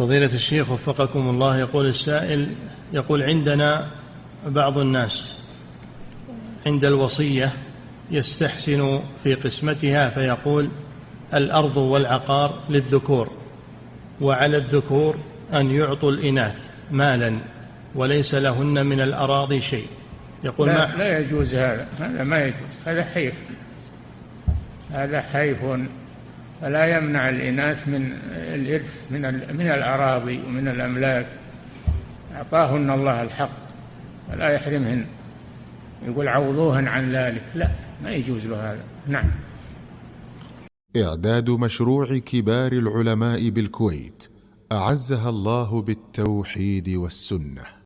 فضيلة الشيخ وفقكم الله، يقول السائل، يقول: عندنا بعض الناس عند الوصية يستحسن في قسمتها فيقول: الأرض والعقار للذكور، وعلى الذكور أن يعطوا الإناث مالا وليس لهن من الأراضي شيء. يقول: لا يجوز هذا ما يجوز، هذا حيف، هذا حيف، فلا يمنع الإناث من الإرث من الأراضي ومن الأملاك، أعطاهن الله الحق فلا يحرمهن، يقول عوضوهن عن ذلك، لا، ما يجوز له هذا. نعم. إعداد مشروع كبار العلماء بالكويت أعزها الله بالتوحيد والسنة.